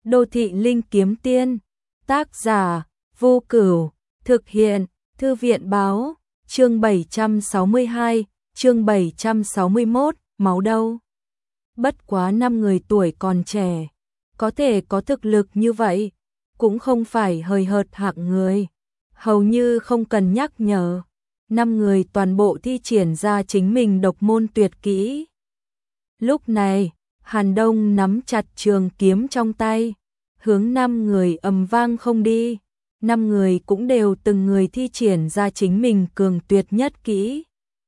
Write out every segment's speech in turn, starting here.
Đô thị linh kiếm tiên, tác giả, Vô Cửu, thực hiện, Thư viện báo, chương 762, chương 761, máu đâu. Bất quá 5 người tuổi còn trẻ, có thể có thực lực như vậy, cũng không phải hời hợt hạng người, hầu như không cần nhắc nhở. 5 người toàn bộ thi triển ra chính mình độc môn tuyệt kỹ. Lúc này, Hàn Đông nắm chặt trường kiếm trong tay, hướng 5 người ầm vang không đi. 5 người cũng đều từng người thi triển ra chính mình cường tuyệt nhất kỹ.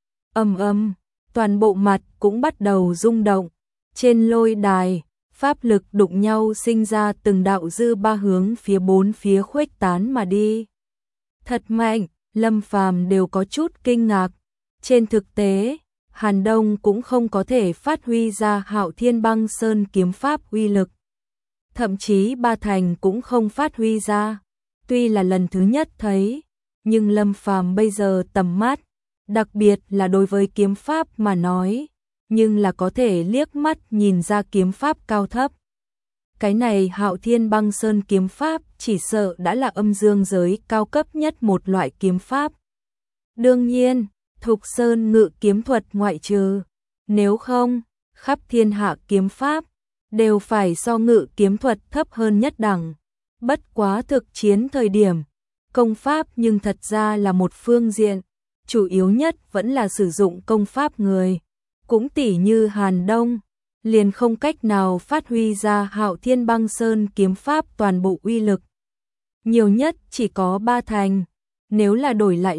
Toàn bộ mặt cũng bắt đầu rung động. Trên lôi đài, pháp lực đụng nhau sinh ra từng đạo dư ba hướng phía bốn phía khuếch tán mà đi. Thật mạnh, Lâm Phàm đều có chút kinh ngạc. Trên thực tế, Hàn Đông cũng không có thể phát huy ra Hạo Thiên Băng Sơn kiếm pháp uy lực. Thậm chí ba thành cũng không phát huy ra. Tuy là lần thứ nhất thấy, nhưng Lâm Phàm bây giờ tầm mắt, đặc biệt là đối với kiếm pháp mà nói, nhưng là có thể liếc mắt nhìn ra kiếm pháp cao thấp. Cái này Hạo Thiên Băng Sơn kiếm pháp chỉ sợ đã là âm dương giới cao cấp nhất một loại kiếm pháp. Đương nhiên, Thục Sơn ngự kiếm thuật ngoại trừ, nếu không, khắp thiên hạ kiếm pháp đều phải so ngự kiếm thuật thấp hơn nhất đẳng. Bất quá thực chiến thời điểm, công pháp nhưng thật ra là một phương diện, chủ yếu nhất vẫn là sử dụng công pháp người. Cũng tỉ như Hàn Đông, liền không cách nào phát huy ra Hạo Thiên Băng Sơn kiếm pháp toàn bộ uy lực. Nhiều nhất chỉ có 3 thành, nếu là đổi lại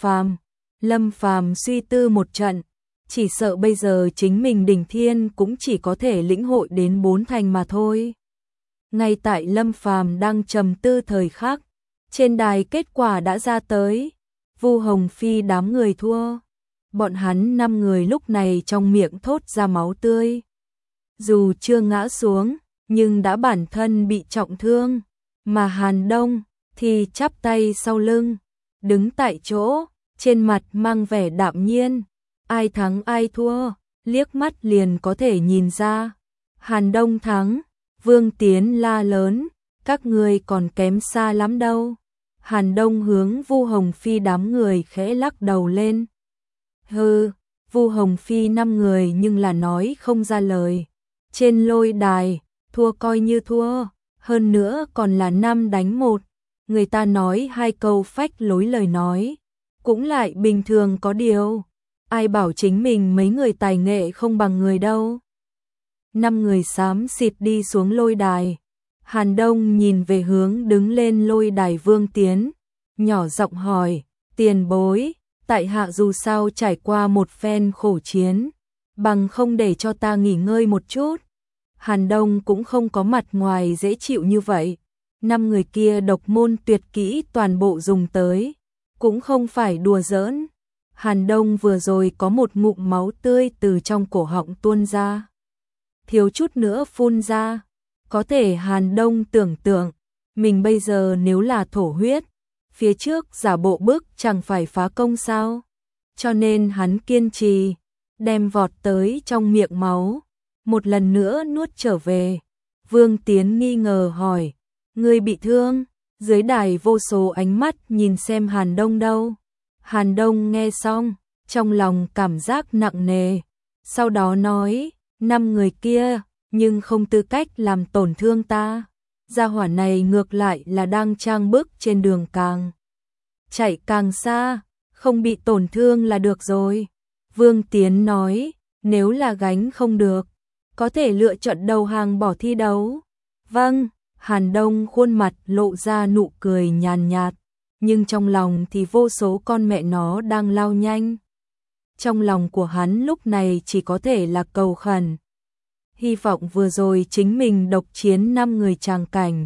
Lâm Phàm suy tư một trận, chỉ sợ bây giờ chính mình đỉnh thiên cũng chỉ có thể lĩnh hội đến 4 thành mà thôi. Ngay tại Lâm Phàm đang trầm tư thời khắc, trên đài kết quả đã ra tới, Vu Hồng Phi đám người thua. Bọn hắn 5 người lúc này trong miệng thốt ra máu tươi. Dù chưa ngã xuống, nhưng đã bản thân bị trọng thương, mà Hàn Đông thì chắp tay sau lưng, đứng tại chỗ, trên mặt mang vẻ đạm nhiên. Ai thắng ai thua, liếc mắt liền có thể nhìn ra. Hàn Đông thắng, Vương Tiến la lớn, các ngươi còn kém xa lắm đâu. Hàn Đông hướng Vu Hồng Phi đám người khẽ lắc đầu lên. Hừ, Vu Hồng Phi 5 người nhưng là nói không ra lời. Trên lôi đài, thua coi như thua, hơn nữa còn là 5 đánh 1. Người ta nói 2 câu phách lối lời nói, cũng lại bình thường có điều. Ai bảo chính mình mấy người tài nghệ không bằng người đâu. 5 người xám xịt đi xuống lôi đài. Hàn Đông nhìn về hướng đứng lên lôi đài Vương Tiến, nhỏ giọng hỏi, tiền bối, tại hạ dù sao trải qua một phen khổ chiến, bằng không để cho ta nghỉ ngơi một chút. Hàn Đông cũng không có mặt ngoài dễ chịu như vậy. 5 người kia độc môn tuyệt kỹ toàn bộ dùng tới, cũng không phải đùa giỡn. Hàn Đông vừa rồi có một ngụm máu tươi từ trong cổ họng tuôn ra, thiếu chút nữa phun ra. Có thể Hàn Đông tưởng tượng, mình bây giờ nếu là thổ huyết, phía trước giả bộ bức chẳng phải phá công sao. Cho nên hắn kiên trì, đem vọt tới trong miệng máu, một lần nữa nuốt trở về. Vương Tiến nghi ngờ hỏi, ngươi bị thương? Dưới đài vô số ánh mắt nhìn xem Hàn Đông đâu. Hàn Đông nghe xong, trong lòng cảm giác nặng nề, sau đó nói, 5 người kia nhưng không tư cách làm tổn thương ta. Gia hỏa này ngược lại là đang trang bức trên đường càng chạy càng xa, không bị tổn thương là được rồi. Vương Tiến nói, nếu là gánh không được, có thể lựa chọn đầu hàng bỏ thi đấu. Vâng, Hàn Đông khuôn mặt lộ ra nụ cười nhàn nhạt, nhưng trong lòng thì vô số con mẹ nó đang lao nhanh. Trong lòng của hắn lúc này chỉ có thể là cầu khẩn. Hy vọng vừa rồi chính mình độc chiến 5 người tràng cảnh,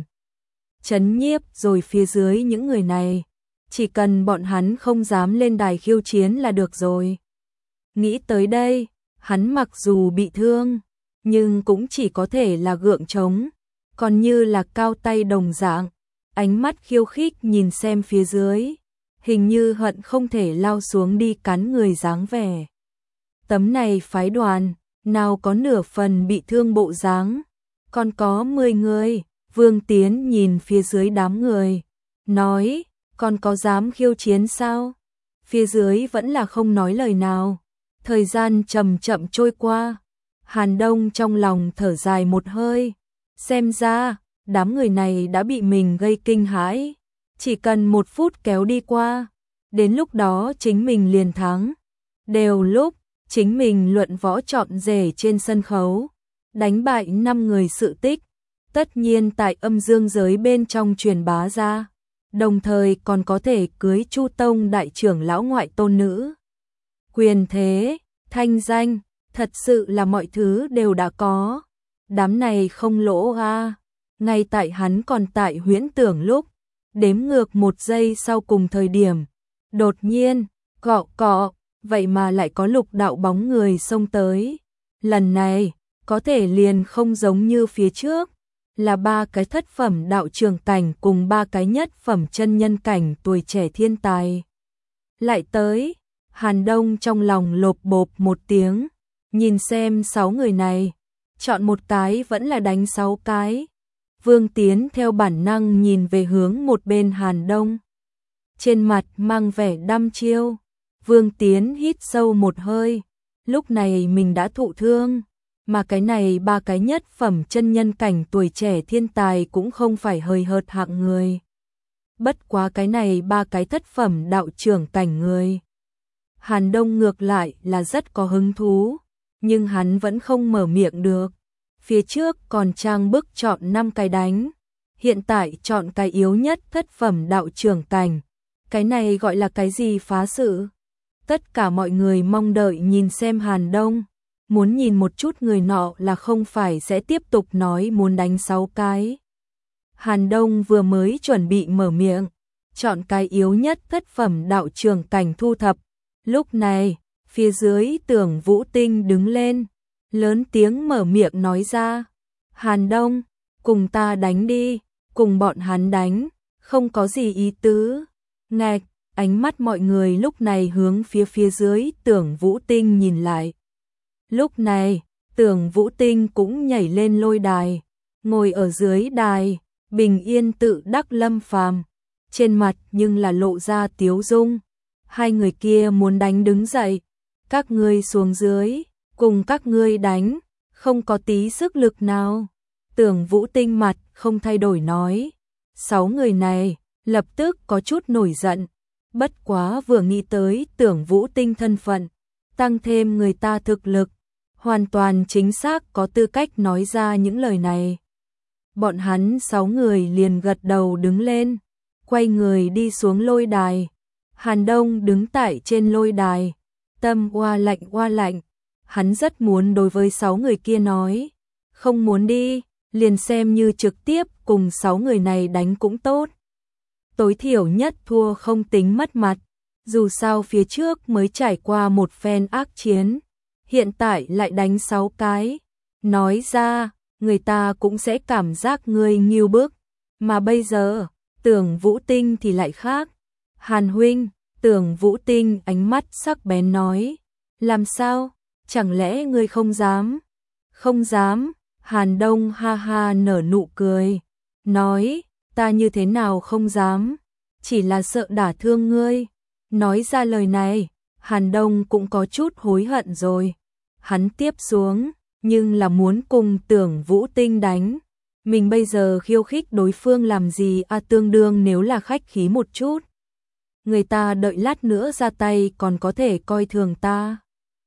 chấn nhiếp rồi phía dưới những người này, chỉ cần bọn hắn không dám lên đài khiêu chiến là được rồi. Nghĩ tới đây, hắn mặc dù bị thương, nhưng cũng chỉ có thể là gượng chống, còn như là cao tay đồng dạng, ánh mắt khiêu khích nhìn xem phía dưới, hình như hận không thể lao xuống đi cắn người dáng vẻ. Tấm này phái đoàn, nào có nửa phần bị thương bộ dáng, còn có 10 người, Vương Tiến nhìn phía dưới đám người, nói, còn có dám khiêu chiến sao? Phía dưới vẫn là không nói lời nào. Thời gian chậm chậm trôi qua. Hàn Đông trong lòng thở dài một hơi. Xem ra, đám người này đã bị mình gây kinh hãi. Chỉ cần 1 phút kéo đi qua, đến lúc đó chính mình liền thắng. Đều lúc, chính mình luận võ trọn rể trên sân khấu, đánh bại 5 người sự tích. Tất nhiên tại âm dương giới bên trong truyền bá ra, đồng thời còn có thể cưới Chu Tông đại trưởng lão ngoại tôn nữ. Quyền thế, thanh danh, thật sự là mọi thứ đều đã có. Đám này không lỗ a. Ngay tại hắn còn tại huyễn tưởng lúc, đếm ngược 1 giây sau cùng thời điểm, đột nhiên, cọ cọ, vậy mà lại có lục đạo bóng người xông tới. Lần này, có thể liền không giống như phía trước, là 3 cái thất phẩm đạo trường cảnh cùng 3 cái nhất phẩm chân nhân cảnh tuổi trẻ thiên tài. Lại tới, Hàn Đông trong lòng lộp bộp một tiếng, nhìn xem 6 người này, chọn một cái vẫn là đánh 6 cái. Vương Tiến theo bản năng nhìn về hướng một bên Hàn Đông. Trên mặt mang vẻ đăm chiêu, Vương Tiến hít sâu một hơi, lúc này mình đã thụ thương, mà cái này 3 cái nhất phẩm chân nhân cảnh tuổi trẻ thiên tài cũng không phải hời hợt hạng người. Bất quá cái này 3 cái thất phẩm đạo trưởng cảnh người. Hàn Đông ngược lại là rất có hứng thú, nhưng hắn vẫn không mở miệng được. Phía trước còn trang bức chọn 5 cái đánh, hiện tại chọn cái yếu nhất thất phẩm đạo trưởng cảnh. Cái này gọi là cái gì phá sự? Tất cả mọi người mong đợi nhìn xem Hàn Đông, muốn nhìn một chút người nọ là không phải sẽ tiếp tục nói muốn đánh 6 cái. Hàn Đông vừa mới chuẩn bị mở miệng, chọn cái yếu nhất thất phẩm đạo trưởng cảnh thu thập. Lúc này, phía dưới Tưởng Vũ Tinh đứng lên, lớn tiếng mở miệng nói ra, Hàn Đông, cùng ta đánh đi, cùng bọn hắn đánh, không có gì ý tứ. Ngạch, ánh mắt mọi người lúc này hướng phía dưới Tưởng Vũ Tinh nhìn lại. Lúc này, Tưởng Vũ Tinh cũng nhảy lên lôi đài, ngồi ở dưới đài, bình yên tự đắc lâm phàm, trên mặt nhưng là lộ ra tiếu dung. Hai người kia muốn đánh đứng dậy, các ngươi xuống dưới, cùng các ngươi đánh, không có tí sức lực nào. Tưởng Vũ Tinh mặt không thay đổi nói. 6 người này lập tức có chút nổi giận, bất quá vừa nghĩ tới Tưởng Vũ Tinh thân phận, tăng thêm người ta thực lực, hoàn toàn chính xác có tư cách nói ra những lời này. Bọn hắn 6 người liền gật đầu đứng lên, quay người đi xuống lôi đài. Hàn Đông đứng tại trên lôi đài, tâm oa lạnh, hắn rất muốn đối với 6 người kia nói, không muốn đi, liền xem như trực tiếp cùng 6 người này đánh cũng tốt. Tối thiểu nhất thua không tính mất mặt, dù sao phía trước mới trải qua một phen ác chiến, hiện tại lại đánh 6 cái, nói ra, người ta cũng sẽ cảm giác ngươi nghiêu bức, mà bây giờ, Tưởng Vũ Tinh thì lại khác. Hàn huynh, Tưởng Vũ Tinh ánh mắt sắc bén nói, làm sao, chẳng lẽ ngươi không dám? Không dám, Hàn Đông ha ha nở nụ cười, nói, ta như thế nào không dám, chỉ là sợ đả thương ngươi. Nói ra lời này, Hàn Đông cũng có chút hối hận rồi. Hắn tiếp xuống, nhưng là muốn cùng Tưởng Vũ Tinh đánh. Mình bây giờ khiêu khích đối phương làm gì tương đương nếu là khách khí một chút. Người ta đợi lát nữa ra tay còn có thể coi thường ta.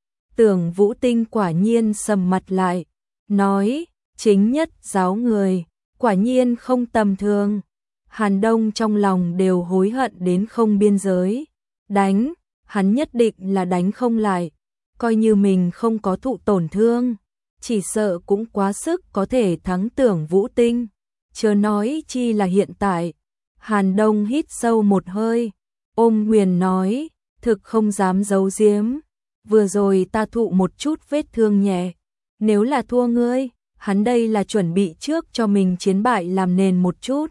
Tưởng Vũ Tinh quả nhiên sầm mặt lại, nói, chính nhất giáo người, quả nhiên không tầm thường. Hàn Đông trong lòng đều hối hận đến không biên giới. Đánh, hắn nhất định là đánh không lại, coi như mình không có thụ tổn thương, chỉ sợ cũng quá sức có thể thắng Tưởng Vũ Tinh. Chớ nói chi là hiện tại. Hàn Đông hít sâu một hơi, ôm Huyền nói, thực không dám giấu giếm, vừa rồi ta thụ một chút vết thương nhẹ, nếu là thua ngươi, hắn đây là chuẩn bị trước cho mình chiến bại làm nền một chút.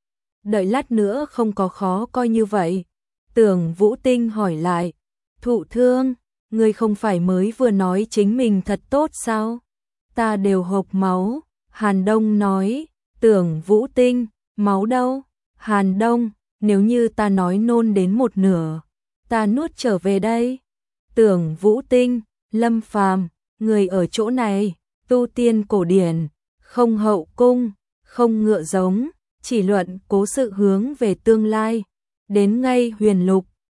Đợi lát nữa không có khó coi như vậy. Tưởng Vũ Tinh hỏi lại, thụ thương, ngươi không phải mới vừa nói chính mình thật tốt sao? Ta đều hộc máu. Hàn Đông nói, Tưởng Vũ Tinh, máu đâu? Hàn Đông, nếu như ta nói nôn đến một nửa, ta nuốt trở về đây. Tưởng Vũ Tinh, Lâm Phàm, người ở chỗ này, tu tiên cổ điển, không hậu cung, không ngựa giống, chỉ luận cố sự hướng về tương lai. Đến ngay huyền lục,